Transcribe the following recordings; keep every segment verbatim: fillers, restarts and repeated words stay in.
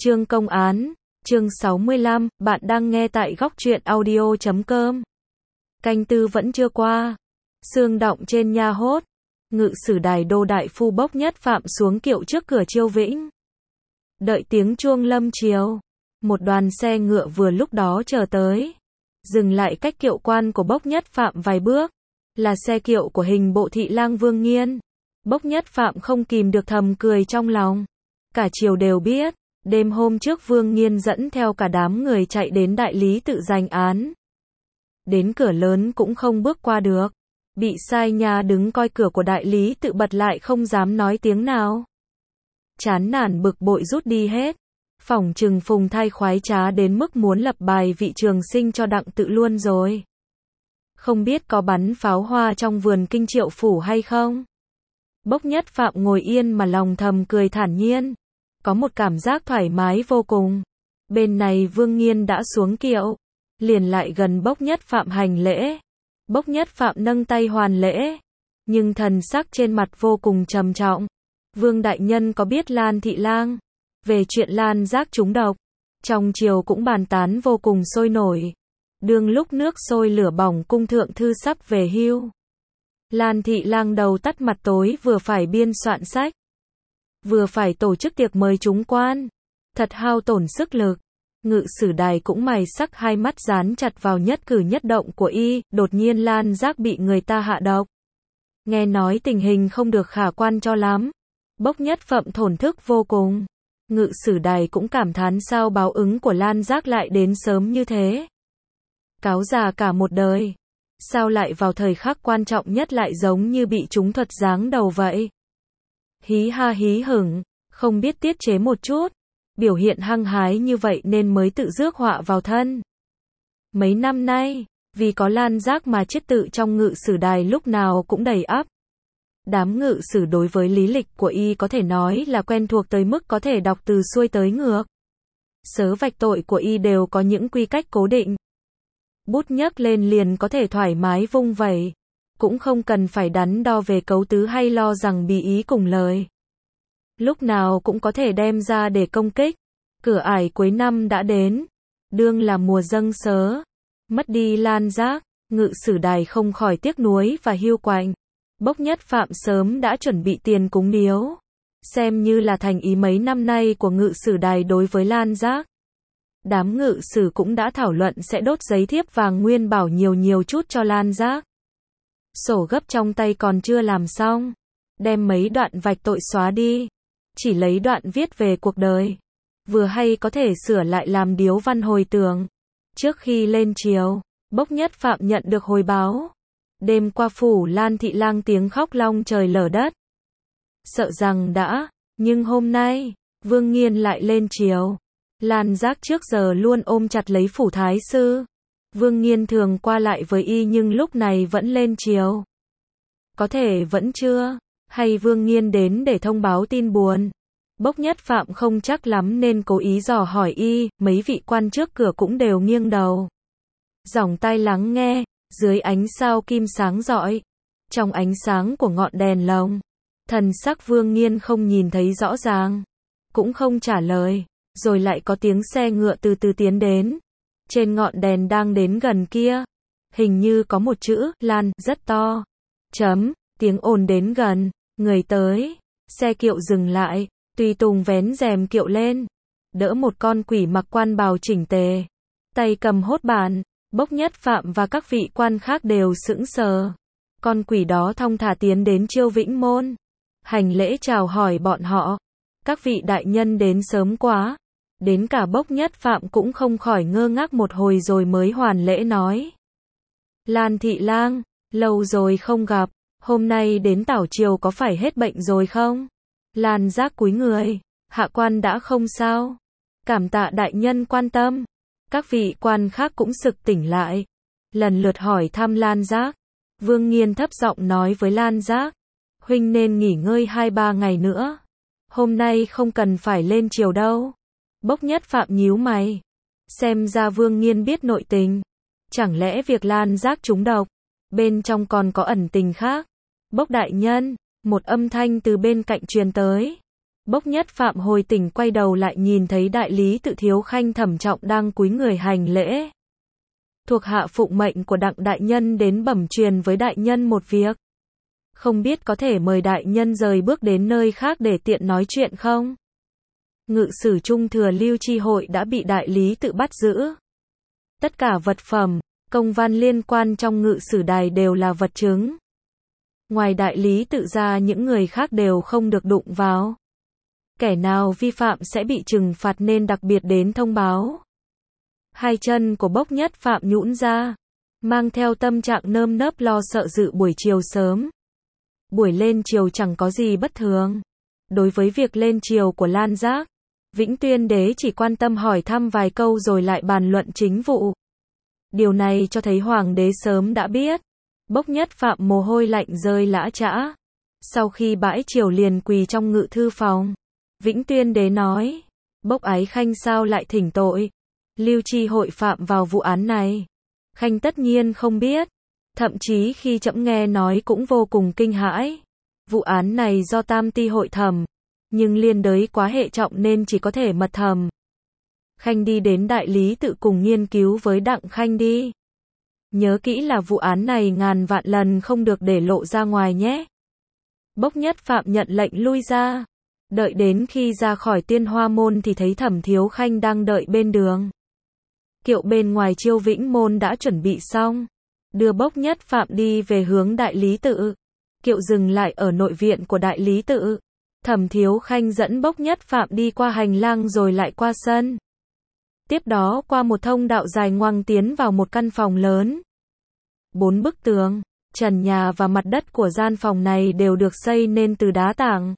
Chương công án, chương sáu mươi lăm, bạn đang nghe tại góc truyện audio chấm com. Canh tư vẫn chưa qua. Sương động trên nha hốt. Ngự sử đài đô đại phu Bốc Nhất Phạm xuống kiệu trước cửa Chiêu Vĩnh. Đợi tiếng chuông lâm chiều. Một đoàn xe ngựa vừa lúc đó chờ tới. Dừng lại cách kiệu quan của Bốc Nhất Phạm vài bước. Là xe kiệu của hình bộ thị lang Vương Nghiên. Bốc Nhất Phạm không kìm được thầm cười trong lòng. Cả triều đều biết. Đêm hôm trước Vương Nghiên dẫn theo cả đám người chạy đến đại lý tự giành án. Đến cửa lớn cũng không bước qua được. Bị sai nha đứng coi cửa của đại lý tự bật lại không dám nói tiếng nào. Chán nản bực bội rút đi hết. Phỏng chừng Phùng Thai khoái trá đến mức muốn lập bài vị trường sinh cho đặng tự luôn rồi. Không biết có bắn pháo hoa trong vườn kinh Triệu phủ hay không? Bốc Nhất Phạm ngồi yên mà lòng thầm cười thản nhiên. Có một cảm giác thoải mái vô cùng. Bên này Vương Nghiên đã xuống kiệu. Liền lại gần Bốc Nhất Phạm hành lễ. Bốc Nhất Phạm nâng tay hoàn lễ. Nhưng thần sắc trên mặt vô cùng trầm trọng. Vương đại nhân có biết Lan thị lang về chuyện Lan Giác trúng độc. Trong triều cũng bàn tán vô cùng sôi nổi. Đương lúc nước sôi lửa bỏng cung thượng thư sắp về hưu. Lan thị lang đầu tắt mặt tối vừa phải biên soạn sách. Vừa phải tổ chức tiệc mời chúng quan. Thật hao tổn sức lực. Ngự sử đài cũng mày sắc hai mắt dán chặt vào nhất cử nhất động của y. Đột nhiên Lan Giác bị người ta hạ độc. Nghe nói tình hình không được khả quan cho lắm. Bốc Nhất Phạm thổn thức vô cùng. Ngự sử đài cũng cảm thán sao báo ứng của Lan Giác lại đến sớm như thế. Cáo già cả một đời. Sao lại vào thời khắc quan trọng nhất lại giống như bị trúng thuật giáng đầu vậy. Hí ha hí hửng, không biết tiết chế một chút. Biểu hiện hăng hái như vậy nên mới tự rước họa vào thân. Mấy năm nay, vì có Lan Giác mà chiết tự trong ngự sử đài lúc nào cũng đầy ắp. Đám ngự sử đối với lý lịch của y có thể nói là quen thuộc tới mức có thể đọc từ xuôi tới ngược. Sớ vạch tội của y đều có những quy cách cố định. Bút nhấc lên liền có thể thoải mái vung vẩy. Cũng không cần phải đắn đo về cấu tứ hay lo rằng bí ý cùng lời. Lúc nào cũng có thể đem ra để công kích. Cửa ải cuối năm đã đến. Đương là mùa dâng sớ. Mất đi Lan Giác, ngự sử đài không khỏi tiếc nuối và hiu quạnh. Bốc Nhất Phạm sớm đã chuẩn bị tiền cúng miếu. Xem như là thành ý mấy năm nay của ngự sử đài đối với Lan Giác. Đám ngự sử cũng đã thảo luận sẽ đốt giấy thiếp vàng nguyên bảo nhiều nhiều chút cho Lan Giác. Sổ gấp trong tay còn chưa làm xong. Đem mấy đoạn vạch tội xóa đi. Chỉ lấy đoạn viết về cuộc đời. Vừa hay có thể sửa lại làm điếu văn hồi tưởng. Trước khi lên triều, Bốc Nhất Phạm nhận được hồi báo. Đêm qua phủ Lan thị lang tiếng khóc long trời lở đất. Sợ rằng đã, nhưng hôm nay, Vương Nghiên lại lên triều. Lan Giác trước giờ luôn ôm chặt lấy phủ thái sư. Vương Nghiên thường qua lại với y nhưng lúc này vẫn lên triều. Có thể vẫn chưa, hay Vương Nghiên đến để thông báo tin buồn. Bốc Nhất Phạm không chắc lắm nên cố ý dò hỏi y, mấy vị quan trước cửa cũng đều nghiêng đầu. Dòng tai lắng nghe, dưới ánh sao kim sáng rọi. Trong ánh sáng của ngọn đèn lồng. Thần sắc Vương Nghiên không nhìn thấy rõ ràng. Cũng không trả lời. Rồi lại có tiếng xe ngựa từ từ tiến đến. Trên ngọn đèn đang đến gần kia. Hình như có một chữ, Lan, rất to. Chấm, tiếng ồn đến gần. Người tới. Xe kiệu dừng lại. Tùy tùng vén rèm kiệu lên. Đỡ một con quỷ mặc quan bào chỉnh tề. Tay cầm hốt bản. Bốc Nhất Phạm và các vị quan khác đều sững sờ. Con quỷ đó thong thả tiến đến Chiêu Vĩnh môn. Hành lễ chào hỏi bọn họ. Các vị đại nhân đến sớm quá. Đến cả Bốc Nhất Phạm cũng không khỏi ngơ ngác một hồi rồi mới hoàn lễ nói. Lan thị lang, lâu rồi không gặp. Hôm nay đến tảo triều có phải hết bệnh rồi không? Lan Giác cúi người. Hạ quan đã không sao. Cảm tạ đại nhân quan tâm. Các vị quan khác cũng sực tỉnh lại. Lần lượt hỏi thăm Lan Giác. Vương Nghiên thấp giọng nói với Lan Giác. Huynh nên nghỉ ngơi hai ba ngày nữa. Hôm nay không cần phải lên triều đâu. Bốc Nhất Phạm nhíu mày. Xem ra Vương Nghiên biết nội tình. Chẳng lẽ việc Lan Giác trúng độc, bên trong còn có ẩn tình khác? Bốc đại nhân, một âm thanh từ bên cạnh truyền tới. Bốc Nhất Phạm hồi tỉnh quay đầu lại nhìn thấy đại lý tự Thiếu Khanh Thẩm Trọng đang cúi người hành lễ. Thuộc hạ phụng mệnh của Đặng đại nhân đến bẩm truyền với đại nhân một việc. Không biết có thể mời đại nhân rời bước đến nơi khác để tiện nói chuyện không? Ngự sử trung thừa Lưu Chi Hội đã bị đại lý tự bắt giữ. Tất cả vật phẩm, công văn liên quan trong ngự sử đài đều là vật chứng. Ngoài đại lý tự ra những người khác đều không được đụng vào. Kẻ nào vi phạm sẽ bị trừng phạt nên đặc biệt đến thông báo. Hai chân của Bốc Nhất Phạm nhũn ra, mang theo tâm trạng nơm nớp lo sợ dự buổi chiều sớm. Buổi lên chiều chẳng có gì bất thường. Đối với việc lên chiều của Lan Giác, Vĩnh Tuyên Đế chỉ quan tâm hỏi thăm vài câu rồi lại bàn luận chính vụ. Điều này cho thấy Hoàng đế sớm đã biết. Bốc Nhất Phạm mồ hôi lạnh rơi lã chã. Sau khi bãi chiều liền quỳ trong ngự thư phòng. Vĩnh Tuyên Đế nói, Bốc Ái Khanh sao lại thỉnh tội? Lưu Chi Hội phạm vào vụ án này. Khanh tất nhiên không biết. Thậm chí khi trẫm nghe nói cũng vô cùng kinh hãi. Vụ án này do Tam Ti hội thẩm, nhưng liên đới quá hệ trọng nên chỉ có thể mật thẩm. Khanh đi đến đại lý tự cùng nghiên cứu với Đặng Khanh đi. Nhớ kỹ là vụ án này ngàn vạn lần không được để lộ ra ngoài nhé. Bốc Nhất Phạm nhận lệnh lui ra. Đợi đến khi ra khỏi Tiên Hoa môn thì thấy Thẩm Thiếu Khanh đang đợi bên đường. Kiệu bên ngoài Chiêu Vĩnh môn đã chuẩn bị xong, đưa Bốc Nhất Phạm đi về hướng đại lý tự. Kiệu dừng lại ở nội viện của đại lý tự. Thẩm Thiếu Khanh dẫn Bốc Nhất Phạm đi qua hành lang rồi lại qua sân. Tiếp đó qua một thông đạo dài ngoằng tiến vào một căn phòng lớn. Bốn bức tường, trần nhà và mặt đất của gian phòng này đều được xây nên từ đá tảng.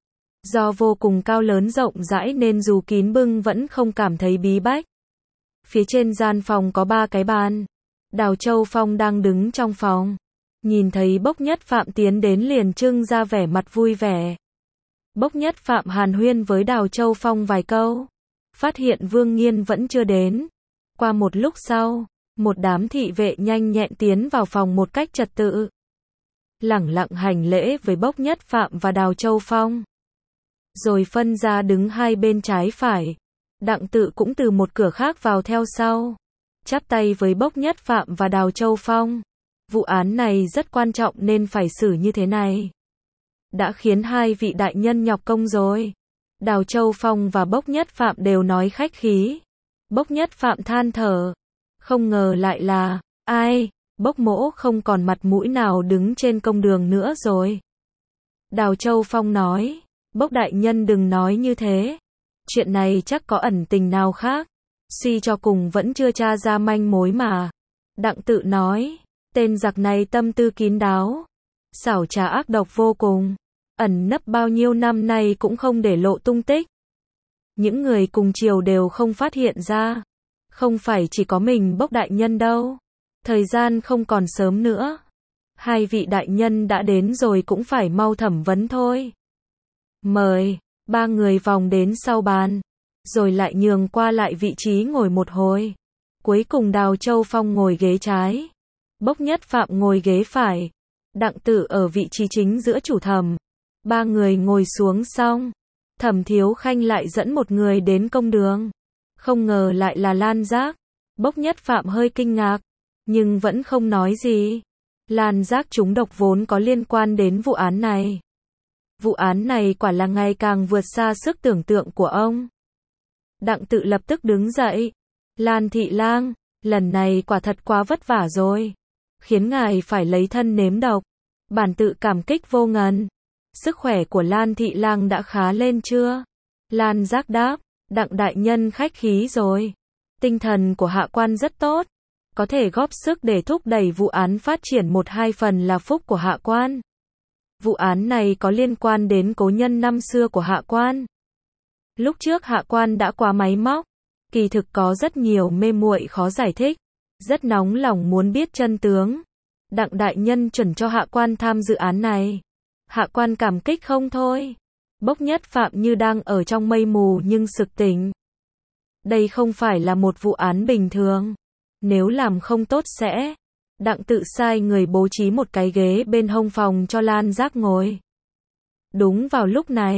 Do vô cùng cao lớn rộng rãi nên dù kín bưng vẫn không cảm thấy bí bách. Phía trên gian phòng có ba cái bàn. Đào Châu Phong đang đứng trong phòng. Nhìn thấy Bốc Nhất Phạm tiến đến liền trưng ra vẻ mặt vui vẻ. Bốc Nhất Phạm hàn huyên với Đào Châu Phong vài câu. Phát hiện Vương Nghiên vẫn chưa đến. Qua một lúc sau, một đám thị vệ nhanh nhẹn tiến vào phòng một cách trật tự. Lẳng lặng hành lễ với Bốc Nhất Phạm và Đào Châu Phong. Rồi phân ra đứng hai bên trái phải. Đặng Tự cũng từ một cửa khác vào theo sau. Chắp tay với Bốc Nhất Phạm và Đào Châu Phong. Vụ án này rất quan trọng nên phải xử như thế này. Đã khiến hai vị đại nhân nhọc công rồi. Đào Châu Phong và Bốc Nhất Phạm đều nói khách khí. Bốc Nhất Phạm than thở. Không ngờ lại là, ai, Bốc mỗ không còn mặt mũi nào đứng trên công đường nữa rồi. Đào Châu Phong nói, Bốc đại nhân đừng nói như thế. Chuyện này chắc có ẩn tình nào khác. Suy cho cùng vẫn chưa tra ra manh mối mà. Đặng Tự nói, tên giặc này tâm tư kín đáo. Xảo trá ác độc vô cùng. Ẩn nấp bao nhiêu năm nay cũng không để lộ tung tích. Những người cùng triều đều không phát hiện ra. Không phải chỉ có mình Bốc đại nhân đâu. Thời gian không còn sớm nữa. Hai vị đại nhân đã đến rồi cũng phải mau thẩm vấn thôi. Mời. Ba người vòng đến sau bàn. Rồi lại nhường qua lại vị trí ngồi một hồi. Cuối cùng Đào Châu Phong ngồi ghế trái. Bốc Nhất Phạm ngồi ghế phải. Đặng Tự ở vị trí chính giữa chủ thẩm. Ba người ngồi xuống xong. Thẩm Thiếu Khanh lại dẫn một người đến công đường. Không ngờ lại là Lan Giác. Bốc Nhất Phạm hơi kinh ngạc. Nhưng vẫn không nói gì. Lan Giác trúng độc vốn có liên quan đến vụ án này. Vụ án này quả là ngày càng vượt xa sức tưởng tượng của ông. Đặng Tự lập tức đứng dậy. Lan thị lang, lần này quả thật quá vất vả rồi. Khiến ngài phải lấy thân nếm độc. Bản tự cảm kích vô ngần. Sức khỏe của Lan thị lang đã khá lên chưa? Lan Giác đáp, Đặng đại nhân khách khí rồi. Tinh thần của hạ quan rất tốt. Có thể góp sức để thúc đẩy vụ án phát triển một hai phần là phúc của hạ quan. Vụ án này có liên quan đến cố nhân năm xưa của hạ quan. Lúc trước hạ quan đã quá máy móc. Kỳ thực có rất nhiều mê muội khó giải thích. Rất nóng lòng muốn biết chân tướng. Đặng đại nhân chuẩn cho hạ quan tham dự án này. Hạ quan cảm kích không thôi. Bốc Nhất Phạm như đang ở trong mây mù nhưng sực tỉnh. Đây không phải là một vụ án bình thường. Nếu làm không tốt sẽ. Đặng Tự sai người bố trí một cái ghế bên hông phòng cho Lan Giác ngồi. Đúng vào lúc này,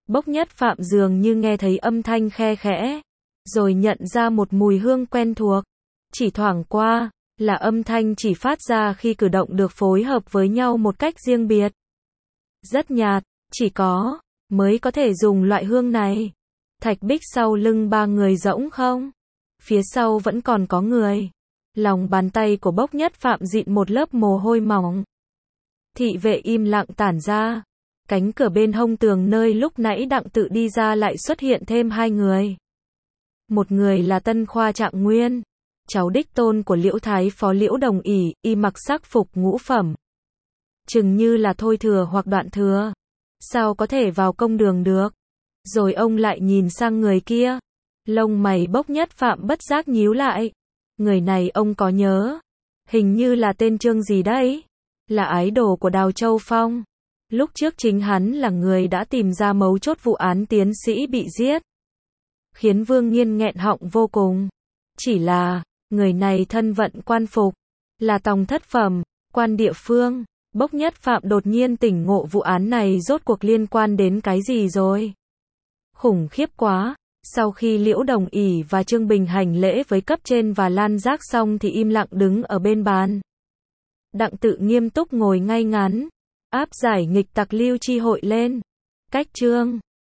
Bốc Nhất Phạm dường như nghe thấy âm thanh khe khẽ, rồi nhận ra một mùi hương quen thuộc. Chỉ thoảng qua, là âm thanh chỉ phát ra khi cử động được phối hợp với nhau một cách riêng biệt. Rất nhạt, chỉ có, mới có thể dùng loại hương này. Thạch bích sau lưng ba người rỗng không? Phía sau vẫn còn có người. Lòng bàn tay của Bốc Nhất Phạm dịn một lớp mồ hôi mỏng. Thị vệ im lặng tản ra. Cánh cửa bên hông tường nơi lúc nãy Đặng Tự đi ra lại xuất hiện thêm hai người. Một người là Tân Khoa Trạng Nguyên, cháu đích tôn của Liễu Thái Phó Liễu Đồng ỷ, y mặc sắc phục ngũ phẩm. Chừng như là thôi thừa hoặc đoạn thừa. Sao có thể vào công đường được? Rồi ông lại nhìn sang người kia. Lông mày Bốc Nhất Phạm bất giác nhíu lại. Người này ông có nhớ. Hình như là tên Trương gì đấy. Là ái đồ của Đào Châu Phong. Lúc trước chính hắn là người đã tìm ra mấu chốt vụ án tiến sĩ bị giết. Khiến Vương Nghiên nghẹn họng vô cùng. Chỉ là, người này thân vận quan phục. Là tòng thất phẩm, quan địa phương. Bốc Nhất Phạm đột nhiên tỉnh ngộ vụ án này rốt cuộc liên quan đến cái gì rồi. Khủng khiếp quá. Sau khi Liễu Đồng ỷ và Trương Bình hành lễ với cấp trên và Lan Giác xong thì im lặng đứng ở bên bàn. Đặng Tự nghiêm túc ngồi ngay ngắn. Áp giải nghịch tặc Lưu Chi hội lên. Cách Trương